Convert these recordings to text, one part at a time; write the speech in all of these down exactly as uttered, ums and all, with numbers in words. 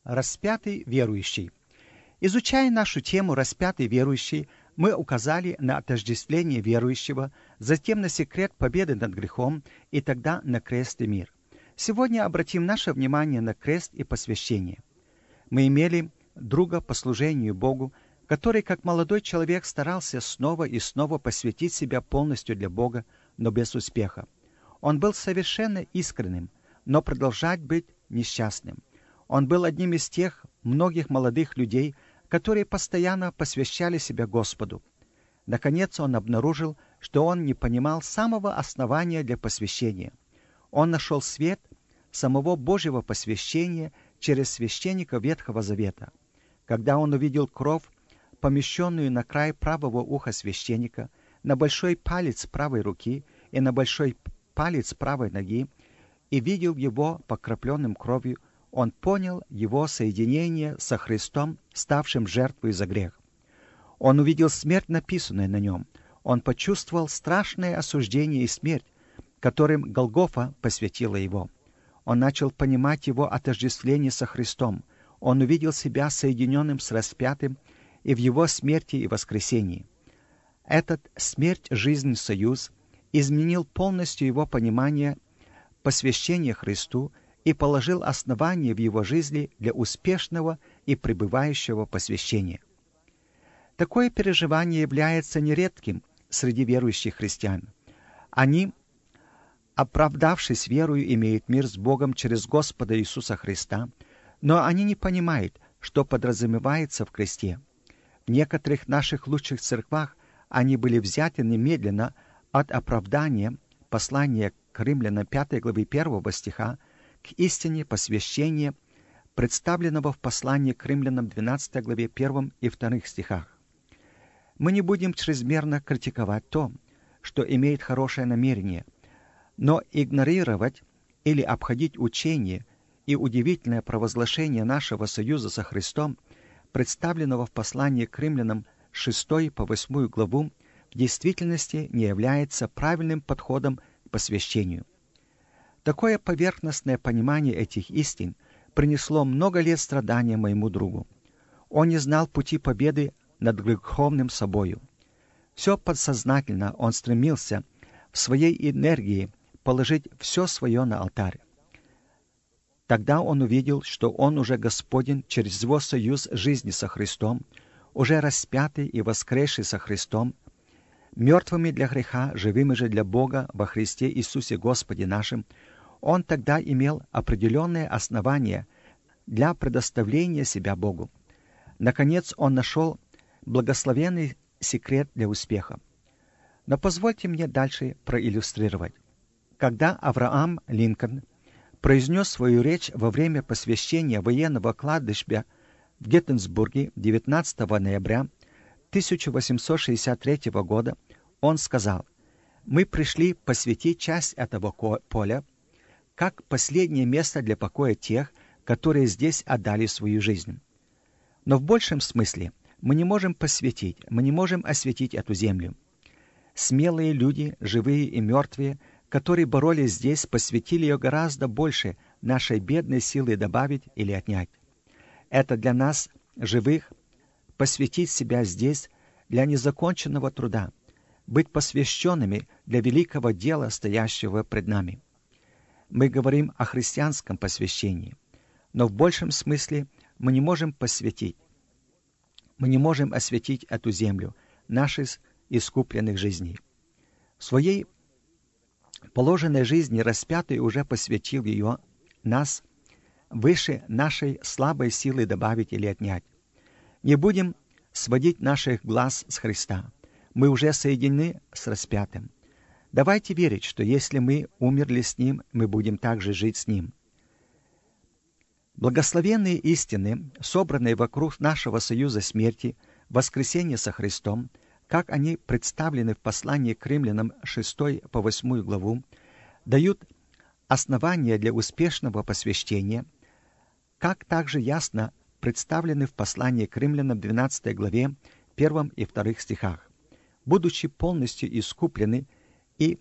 Распятый верующий. Изучая нашу тему «Распятый верующий», мы указали на отождествление верующего, затем на секрет победы над грехом и тогда на крест и мир. Сегодня обратим наше внимание на крест и посвящение. Мы имели друга по служению Богу, который, как молодой человек, старался снова и снова посвятить себя полностью для Бога, но без успеха. Он был совершенно искренним, но продолжать быть несчастным. Он был одним из тех многих молодых людей, которые постоянно посвящали себя Господу. Наконец он обнаружил, что он не понимал самого основания для посвящения. Он нашел свет самого Божьего посвящения через священника Ветхого Завета. Когда он увидел кровь, помещенную на край правого уха священника, на большой палец правой руки и на большой палец правой ноги, и видел его покропленным кровью, он понял его соединение со Христом, ставшим жертвой за грех. Он увидел смерть, написанную на нем. Он почувствовал страшное осуждение и смерть, которым Голгофа посвятила его. Он начал понимать его отождествление со Христом. Он увидел себя соединенным с распятым и в его смерти и воскресении. Этот смерть-жизнь союз изменил полностью его понимание посвящения Христу и положил основание в его жизни для успешного и пребывающего посвящения. Такое переживание является нередким среди верующих христиан. Они, оправдавшись верою, имеют мир с Богом через Господа Иисуса Христа, но они не понимают, что подразумевается в кресте. В некоторых наших лучших церквах они были взяты немедленно от оправдания послания к Римлянам пятой главы первого стиха к истине посвящения, представленного в послании к Римлянам двенадцатой главе первом и вторых стихах. Мы не будем чрезмерно критиковать то, что имеет хорошее намерение, но игнорировать или обходить учение и удивительное провозглашение нашего союза со Христом, представленного в послании к Римлянам шестой по восьмую главу, в действительности не является правильным подходом к посвящению. Такое поверхностное понимание этих истин принесло много лет страдания моему другу. Он не знал пути победы над греховным собою. Все подсознательно он стремился в своей энергии положить все свое на алтарь. Тогда он увидел, что он уже Господен через его союз жизни со Христом, уже распятый и воскресший со Христом, мертвыми для греха, живыми же для Бога во Христе Иисусе Господе нашим. Он тогда имел определенные основания для предоставления себя Богу. Наконец, он нашел благословенный секрет для успеха. Но позвольте мне дальше проиллюстрировать. Когда Авраам Линкольн произнес свою речь во время посвящения военного кладбища в Геттисбурге девятнадцатого ноября тысяча восемьсот шестьдесят третьего года, он сказал: «Мы пришли посвятить часть этого поля как последнее место для покоя тех, которые здесь отдали свою жизнь. Но в большем смысле мы не можем посвятить, мы не можем осветить эту землю. Смелые люди, живые и мертвые, которые боролись здесь, посвятили ее гораздо больше нашей бедной силы добавить или отнять. Это для нас, живых, посвятить себя здесь для незаконченного труда, быть посвященными для великого дела, стоящего пред нами. Мы говорим о христианском посвящении, но в большем смысле мы не можем посвятить, мы не можем осветить эту землю, наших искупленных жизней. В своей положенной жизни распятый уже посвятил ее, нас, выше нашей слабой силы добавить или отнять. Не будем сводить наших глаз с Христа. Мы уже соединены с распятым. Давайте верить, что если мы умерли с Ним, мы будем также жить с Ним. Благословенные истины, собранные вокруг нашего союза смерти, воскресения со Христом, как они представлены в послании к Римлянам шестой по восьмую главу, дают основания для успешного посвящения, как также ясно представлены в послании к Римлянам двенадцатой главе первом и вторых стихах, будучи полностью искуплены и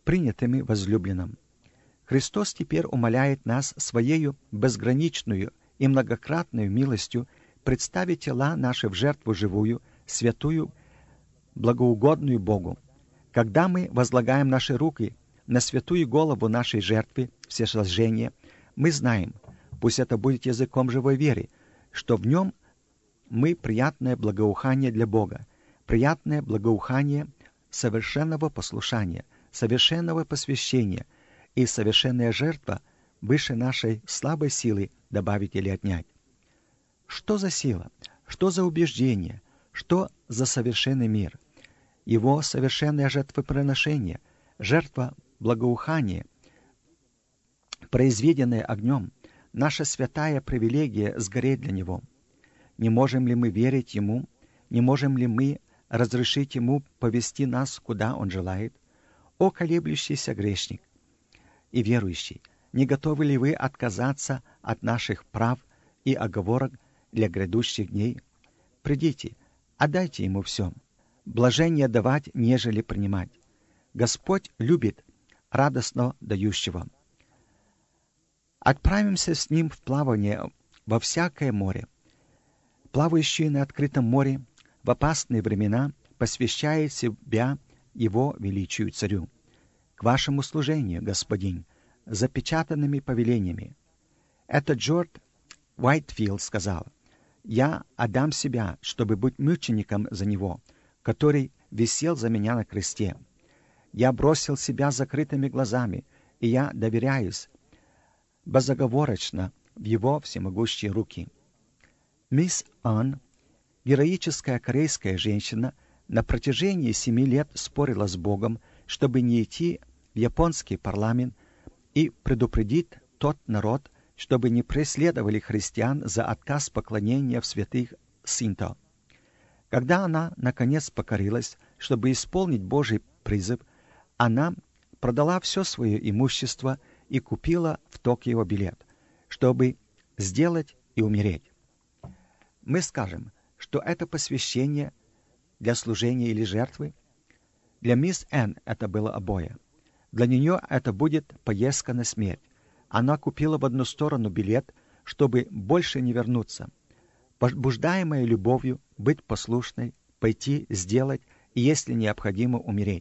принятыми возлюбленным. Христос теперь умоляет нас своею безграничную и многократную милостью представить тела наши в жертву живую, святую, благоугодную Богу. Когда мы возлагаем наши руки на святую голову нашей жертвы всесожжения, мы знаем, пусть это будет языком живой веры, что в нем мы приятное благоухание для Бога, приятное благоухание совершенного послушания, совершенного посвящения и совершенная жертва выше нашей слабой силы добавить или отнять. Что за сила? Что за убеждение? Что за совершенный мир? Его совершенное жертвоприношение, жертва благоухания, произведенная огнем, наша святая привилегия сгореть для Него. Не можем ли мы верить Ему? Не можем ли мы разрешить Ему повести нас, куда Он желает? О колеблющийся грешник и верующий, не готовы ли вы отказаться от наших прав и оговорок для грядущих дней? Придите, отдайте Ему все. Блажение давать, нежели принимать. Господь любит радостно дающего. Отправимся с Ним в плавание во всякое море. Плавающий на открытом море в опасные времена посвящает себя Его величию Царю. К вашему служению, Господин, запечатанными повелениями. Это Джордж Уайтфилд сказал: «Я отдам себя, чтобы быть мучеником за Него, который висел за меня на кресте. Я бросил себя с закрытыми глазами, и я доверяюсь безоговорочно в Его всемогущие руки». Мисс Ан, героическая корейская женщина, на протяжении семи лет спорила с Богом, чтобы не идти в японский парламент и предупредить тот народ, чтобы не преследовали христиан за отказ поклонения в святых синто. Когда она, наконец, покорилась, чтобы исполнить Божий призыв, она продала все свое имущество и купила в Токио билет, чтобы сделать и умереть. Мы скажем, что это посвящение для служения или жертвы. Для мисс Н это было обоє. Для нее это будет поездка на смерть. Она купила в одну сторону билет, чтобы больше не вернуться. Побуждаемая любовью быть послушной, пойти, сделать и, если необходимо, умереть.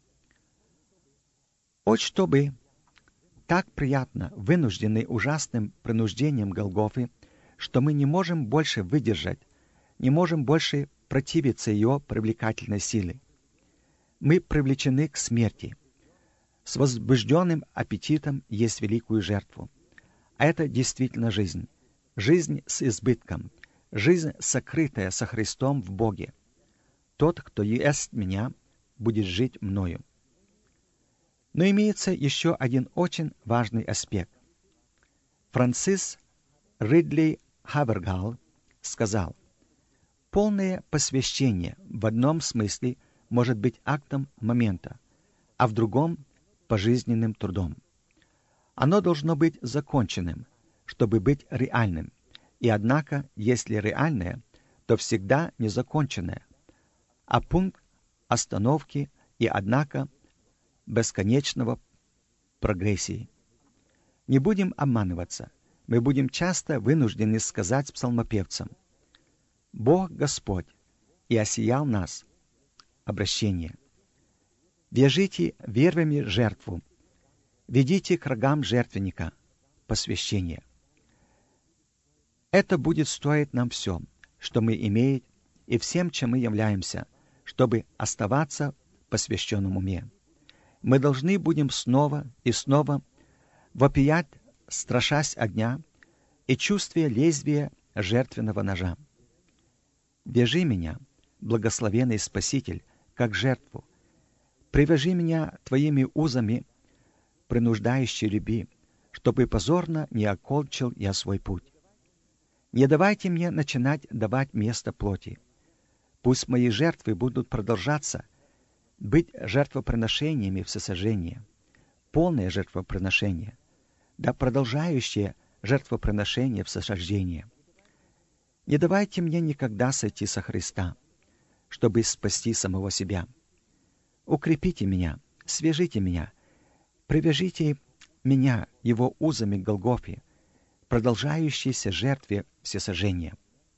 От чтобы так приятно, вынужденный ужасным принуждением Голгофы, что мы не можем больше выдержать, не можем больше противиться ее привлекательной силе. Мы привлечены к смерти. С возбужденным аппетитом есть великую жертву. А это действительно жизнь. Жизнь с избытком. Жизнь, сокрытая со Христом в Боге. Тот, кто ест меня, будет жить мною. Но имеется еще один очень важный аспект. Франсис Ридли Хавергал сказал: полное посвящение в одном смысле может быть актом момента, а в другом — пожизненным трудом. Оно должно быть законченным, чтобы быть реальным, и однако, если реальное, то всегда незаконченное, а пункт остановки и, однако, бесконечного прогрессии. Не будем обманываться, мы будем часто вынуждены сказать с псалмопевцем: «Бог Господь, и осиял нас». Обращение. Вяжите вервями жертву, ведите к рогам жертвенника, посвящение. Это будет стоить нам все, что мы имеем, и всем, чем мы являемся, чтобы оставаться в посвященном уме. Мы должны будем снова и снова вопиять, страшась огня и чувствуя лезвие жертвенного ножа. Вяжи меня, благословенный Спаситель, как жертву. Привяжи меня твоими узами, принуждающей любви, чтобы позорно не околчил я свой путь. Не давайте мне начинать давать место плоти. Пусть мои жертвы будут продолжаться, быть жертвоприношениями всесожжения, полное жертвоприношение, да продолжающее жертвоприношение всесожжения. Не давайте мне никогда сойти со Христа, чтобы спасти самого себя. Укрепите меня, свяжите меня, привяжите меня Его узами к Голгофе, продолжающейся жертве всесожжения.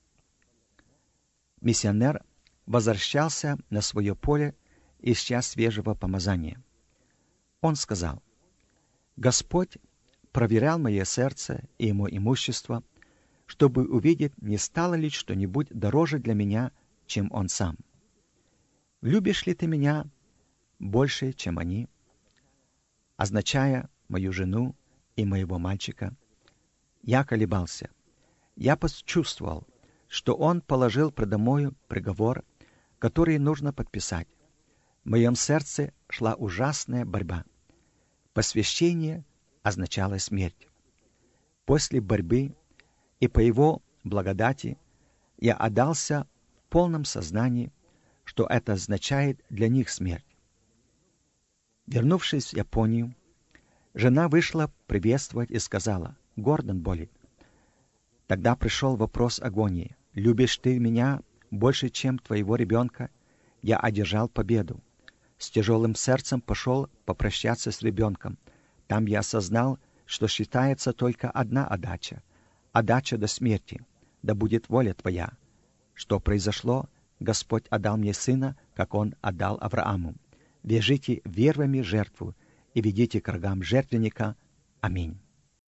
Миссионер возвращался на свое поле, ища свежего помазания. Он сказал: «Господь проверял мое сердце и мое имущество, чтобы увидеть, не стало ли что-нибудь дороже для меня, чем Он сам. Любишь ли ты меня больше, чем они?» Означая мою жену и моего мальчика, я колебался. Я почувствовал, что Он положил предо мною приговор, который нужно подписать. В моем сердце шла ужасная борьба. Посвящение означало смерть. После борьбы и по Его благодати я отдался в полном сознании, что это означает для них смерть. Вернувшись в Японию, жена вышла приветствовать и сказала: «Гордон болит». Тогда пришел вопрос агонии: «Любишь ты меня больше, чем твоего ребенка?» Я одержал победу. С тяжелым сердцем пошел попрощаться с ребенком. Там я осознал, что считается только одна отдача — отдача до смерти. Да будет воля Твоя. Что произошло? Господь отдал мне сына, как Он отдал Аврааму. Вяжите вервами жертву и ведите к рогам жертвенника. Аминь.